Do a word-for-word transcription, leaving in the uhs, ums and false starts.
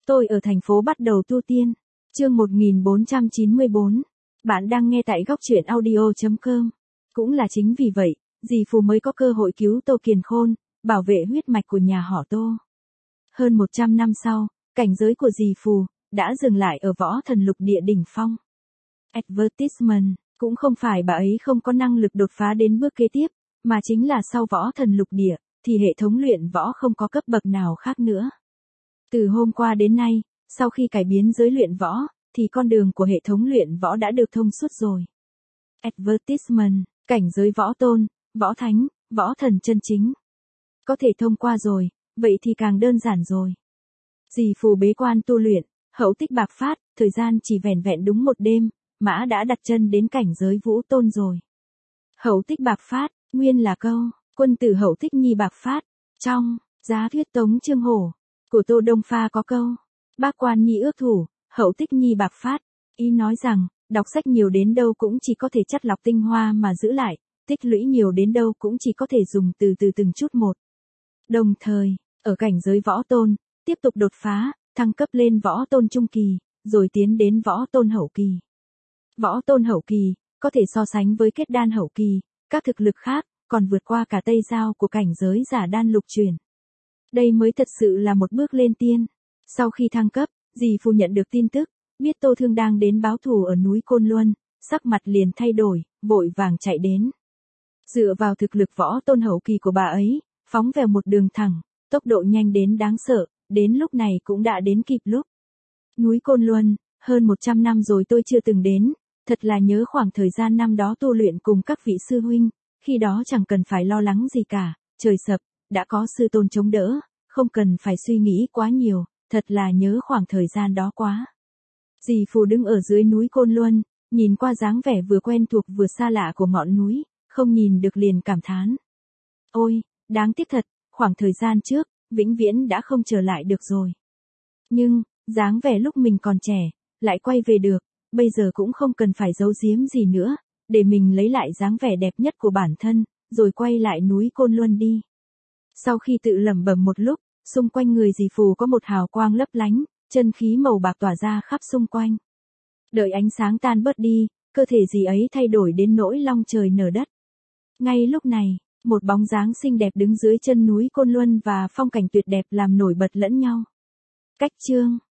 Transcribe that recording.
Tôi ở thành phố bắt đầu tu tiên. Chương một nghìn bốn trăm chín mươi bốn. Bạn đang nghe tại góc truyện audio chấm com. Cũng là chính vì vậy, dì Phù mới có cơ hội cứu Tô Kiền Khôn, bảo vệ huyết mạch của nhà họ Tô. Hơn một trăm năm sau, cảnh giới của dì Phù đã dừng lại ở võ thần lục địa đỉnh phong. Advertisement, cũng không phải bà ấy không có năng lực đột phá đến bước kế tiếp, mà chính là sau võ thần lục địa, thì hệ thống luyện võ không có cấp bậc nào khác nữa. Từ hôm qua đến nay, sau khi cải biến giới luyện võ, thì con đường của hệ thống luyện võ đã được thông suốt rồi. Advertisement, cảnh giới võ tôn, võ thánh, võ thần chân chính. Có thể thông qua rồi, vậy thì càng đơn giản rồi. Dì Phù bế quan tu luyện, hậu tích bạc phát, thời gian chỉ vẻn vẹn đúng một đêm, mã đã đặt chân đến cảnh giới vũ tôn rồi. Hậu tích bạc phát, nguyên là câu, quân tử hậu tích nhi bạc phát, trong, giá thuyết Tống Chương Hổ, của Tô Đông Pha có câu, bác quan nhi ước thủ, hậu tích nhi bạc phát, ý nói rằng, đọc sách nhiều đến đâu cũng chỉ có thể chắt lọc tinh hoa mà giữ lại, tích lũy nhiều đến đâu cũng chỉ có thể dùng từ từ từng chút một. Đồng thời, ở cảnh giới võ tôn, tiếp tục đột phá, thăng cấp lên võ tôn trung kỳ, rồi tiến đến võ tôn hậu kỳ. Võ tôn hậu kỳ, có thể so sánh với kết đan hậu kỳ, các thực lực khác, còn vượt qua cả tây giao của cảnh giới giả đan lục truyền. Đây mới thật sự là một bước lên tiên. Sau khi thăng cấp, dì Phù nhận được tin tức, biết Tô Thương đang đến báo thù ở núi Côn Luân, sắc mặt liền thay đổi, vội vàng chạy đến. Dựa vào thực lực võ tôn hậu kỳ của bà ấy, phóng vèo một đường thẳng, tốc độ nhanh đến đáng sợ, đến lúc này cũng đã đến kịp lúc. Núi Côn Luân, hơn một trăm năm rồi tôi chưa từng đến, thật là nhớ khoảng thời gian năm đó tu luyện cùng các vị sư huynh, khi đó chẳng cần phải lo lắng gì cả, trời sập, đã có sư tôn chống đỡ, không cần phải suy nghĩ quá nhiều, thật là nhớ khoảng thời gian đó quá. Dì Phù đứng ở dưới núi Côn Luân, nhìn qua dáng vẻ vừa quen thuộc vừa xa lạ của ngọn núi, không nhìn được liền cảm thán. Ôi, đáng tiếc thật, khoảng thời gian trước, vĩnh viễn đã không trở lại được rồi. Nhưng, dáng vẻ lúc mình còn trẻ, lại quay về được, bây giờ cũng không cần phải giấu giếm gì nữa, để mình lấy lại dáng vẻ đẹp nhất của bản thân, rồi quay lại núi Côn Luân đi. Sau khi tự lẩm bẩm một lúc, xung quanh người dì Phù có một hào quang lấp lánh, chân khí màu bạc tỏa ra khắp xung quanh. Đợi ánh sáng tan bớt đi, cơ thể dì ấy thay đổi đến nỗi long trời nở đất. Ngay lúc này, một bóng dáng xinh đẹp đứng dưới chân núi Côn Luân và phong cảnh tuyệt đẹp làm nổi bật lẫn nhau. Cách chương